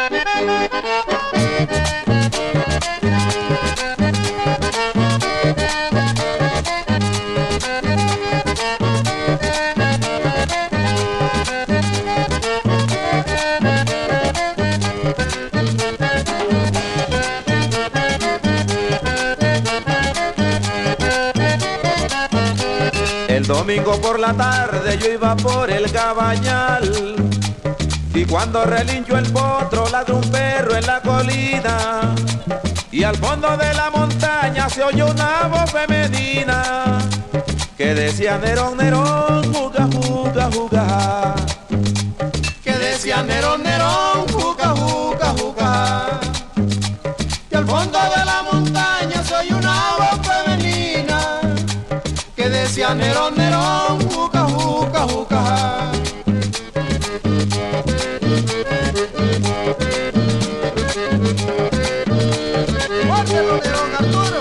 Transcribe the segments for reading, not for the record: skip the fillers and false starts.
El domingo por la tarde yo iba por el cabañal, y cuando relinchó el potro ladró un perro en la colina, y al fondo de la montaña se oyó una voz femenina que decía Nerón, Nerón, juga, juga, juga. Que decía Nerón, Nerón, juga, juga, juga. Y al fondo de la montaña se oyó una voz femenina que decía Nerón, Nerón, juga, juga, juga. ¡Guárdelo, Nerón Arturo!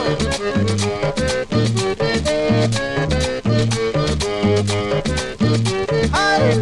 ¡Ay!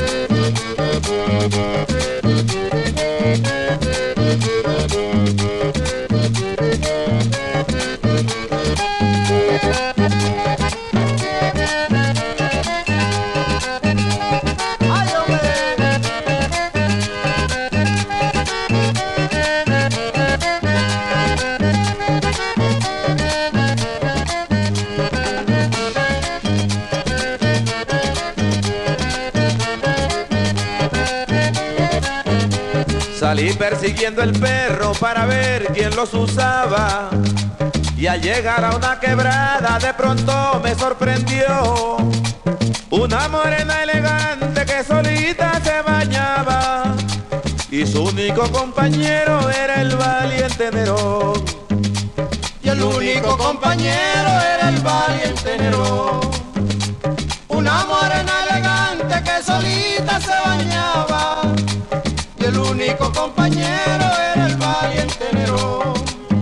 Salí persiguiendo el perro para ver quién los usaba, y al llegar a una quebrada de pronto me sorprendió una morena elegante que solita se bañaba, y su único compañero era el valiente Nerón. Y el único compañero era el valiente Nerón. Una morena elegante que solita se bañaba, y el único compañero era el valiente Nerón.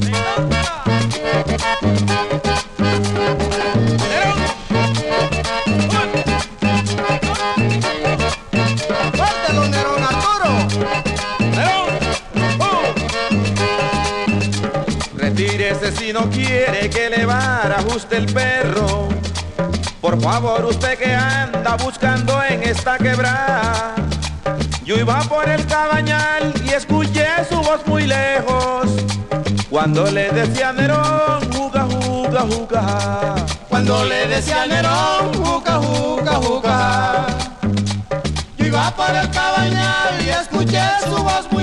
¡Fuértelo, Nerón Arturo! Retírese si no quiere que le barajuste el perro. Por favor, usted que anda buscando en esta quebrada. Yo iba por el cabañal y escuché su voz muy lejos, cuando le decía Nerón, juga, juga, juga. Cuando le decía Nerón, juga, juga, juga. Yo iba por el cabañal y escuché su voz muy